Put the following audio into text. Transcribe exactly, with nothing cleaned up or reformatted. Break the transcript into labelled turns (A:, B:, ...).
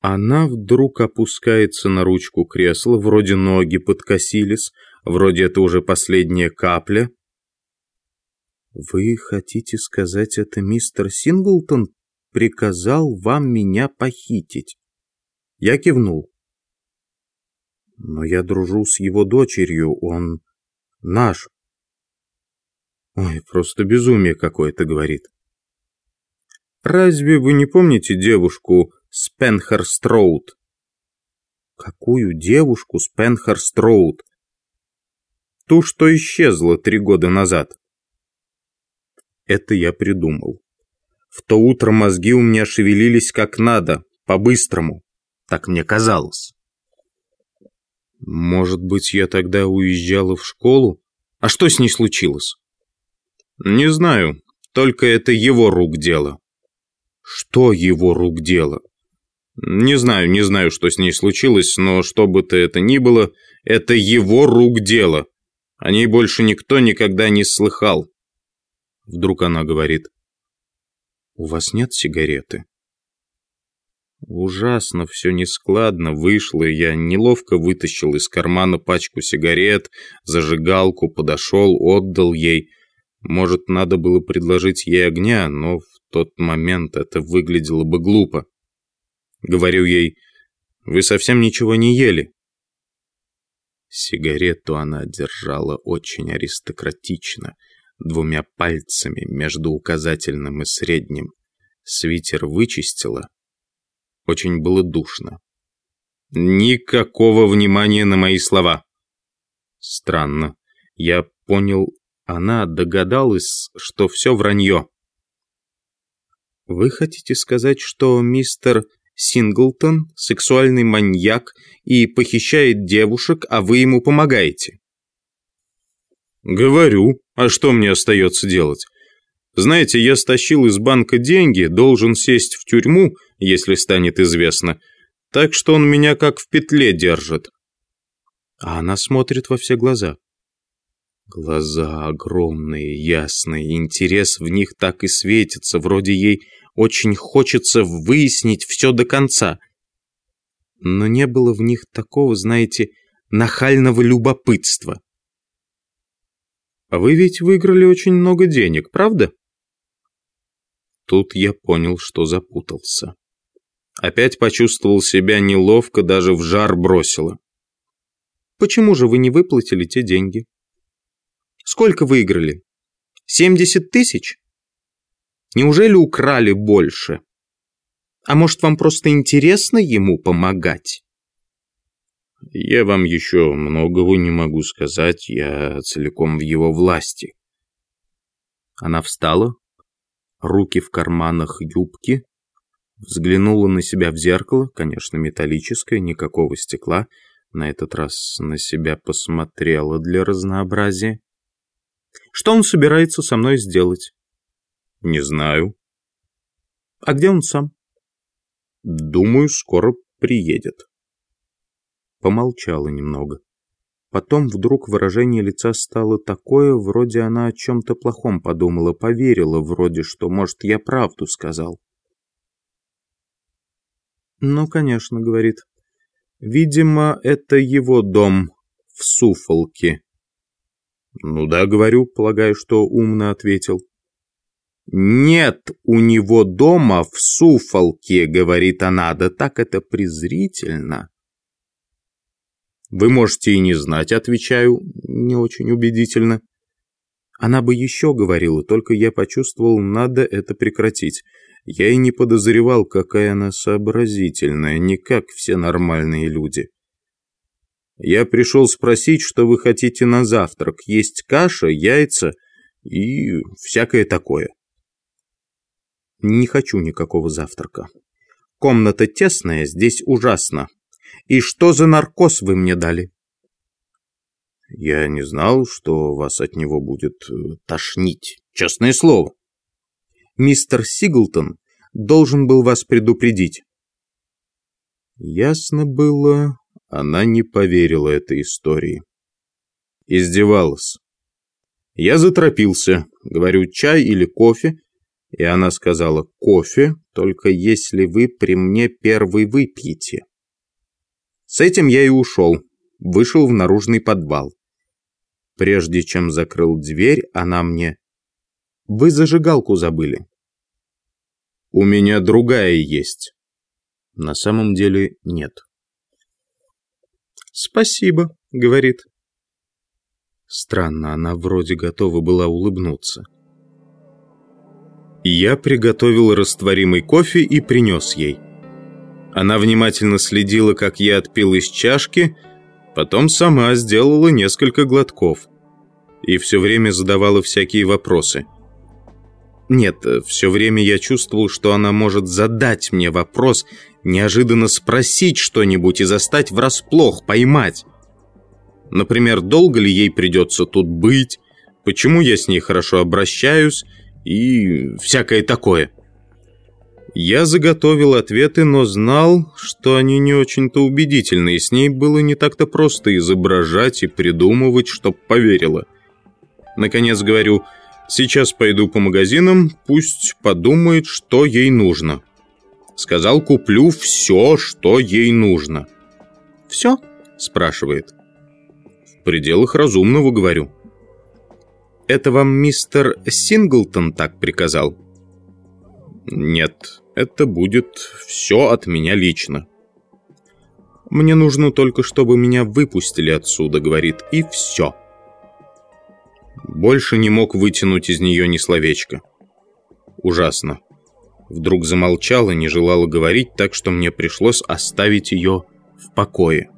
A: Она вдруг опускается на ручку кресла, вроде ноги подкосились, вроде это уже последняя капля. «Вы хотите сказать, это мистер Синглтон приказал вам меня похитить?» Я кивнул. «Но я дружу с его дочерью, он наш». «Ой, просто безумие какое-то», — говорит. «Разве вы не помните девушку Спенхерст-Роуд?» «Какую девушку Спенхерст-Роуд?» «Ту, что исчезла три года назад». Это я придумал. В то утро мозги у меня шевелились как надо, по-быстрому. Так мне казалось. Может быть, я тогда уезжала в школу? А что с ней случилось? Не знаю, только это его рук дело. Что его рук дело? Не знаю, не знаю, что с ней случилось, но что бы то это ни было, это его рук дело. О ней больше никто никогда не слыхал. Вдруг она говорит: «У вас нет сигареты?» Ужасно все нескладно вышло, и я неловко вытащил из кармана пачку сигарет, зажигалку, подошел, отдал ей. Может, надо было предложить ей огня, но в тот момент это выглядело бы глупо. Говорю ей: «Вы совсем ничего не ели?» Сигарету она держала очень аристократично, двумя пальцами между указательным и средним. Свитер вычистила. Очень было душно. Никакого внимания на мои слова. Странно. Я понял, она догадалась, что все вранье. «Вы хотите сказать, что мистер Синглтон сексуальный маньяк и похищает девушек, а вы ему помогаете?» «Говорю. А что мне остается делать? Знаете, я стащил из банка деньги, должен сесть в тюрьму, если станет известно, так что он меня как в петле держит». А она смотрит во все глаза. Глаза огромные, ясные, интерес в них так и светится, вроде ей очень хочется выяснить все до конца. Но не было в них такого, знаете, нахального любопытства. «А вы ведь выиграли очень много денег, правда?» Тут я понял, что запутался. Опять почувствовал себя неловко, даже в жар бросило. «Почему же вы не выплатили те деньги? Сколько выиграли? семьдесят тысяч? Неужели украли больше? А может, вам просто интересно ему помогать?» «Я вам еще многого не могу сказать, я целиком в его власти». Она встала, руки в карманах юбки, взглянула на себя в зеркало, конечно, металлическое, никакого стекла, на этот раз на себя посмотрела для разнообразия. «Что он собирается со мной сделать?» «Не знаю». «А где он сам?» «Думаю, скоро приедет». Помолчала немного. Потом вдруг выражение лица стало такое, вроде она о чем-то плохом подумала, поверила, вроде что, может, я правду сказал. «Ну, конечно», — говорит. «Видимо, это его дом в Суффолке». «Ну да, говорю, полагаю, что умно ответил». «Нет у него дома в Суффолке», — говорит она, да так это презрительно. «Вы можете и не знать», — отвечаю, не очень убедительно. Она бы еще говорила, только я почувствовал, надо это прекратить. Я и не подозревал, какая она сообразительная, не как все нормальные люди. «Я пришел спросить, что вы хотите на завтрак. Есть каша, яйца и всякое такое». «Не хочу никакого завтрака. Комната тесная, здесь ужасно. И что за наркоз вы мне дали?» «Я не знал, что вас от него будет тошнить. Честное слово». «Мистер Синглтон должен был вас предупредить». Ясно было, она не поверила этой истории. Издевалась. Я заторопился. Говорю, чай или кофе. И она сказала: «Кофе, только если вы при мне первый выпьете». С этим я и ушел, вышел в наружный подвал. Прежде чем закрыл дверь, она мне: «Вы зажигалку забыли». «У меня другая есть». На самом деле нет. «Спасибо», — говорит. Странно, она вроде готова была улыбнуться. Я приготовил растворимый кофе и принес ей. Она внимательно следила, как я отпил из чашки, потом сама сделала несколько глотков и все время задавала всякие вопросы. Нет, все время я чувствовал, что она может задать мне вопрос, неожиданно спросить что-нибудь и застать врасплох, поймать. Например, долго ли ей придется тут быть, почему я с ней хорошо обращаюсь и всякое такое. Я заготовил ответы, но знал, что они не очень-то убедительны, и с ней было не так-то просто изображать и придумывать, чтоб поверила. Наконец говорю: «Сейчас пойду по магазинам, пусть подумает, что ей нужно». Сказал: «Куплю все, что ей нужно». «Все?» – спрашивает. «В пределах разумного», – говорю. «Это вам мистер Синглтон так приказал?» «Нет, это будет все от меня лично». «Мне нужно только, чтобы меня выпустили отсюда», — говорит, — «и все». Больше не мог вытянуть из нее ни словечко. Ужасно. Вдруг замолчала, не желала говорить, так что мне пришлось оставить ее в покое.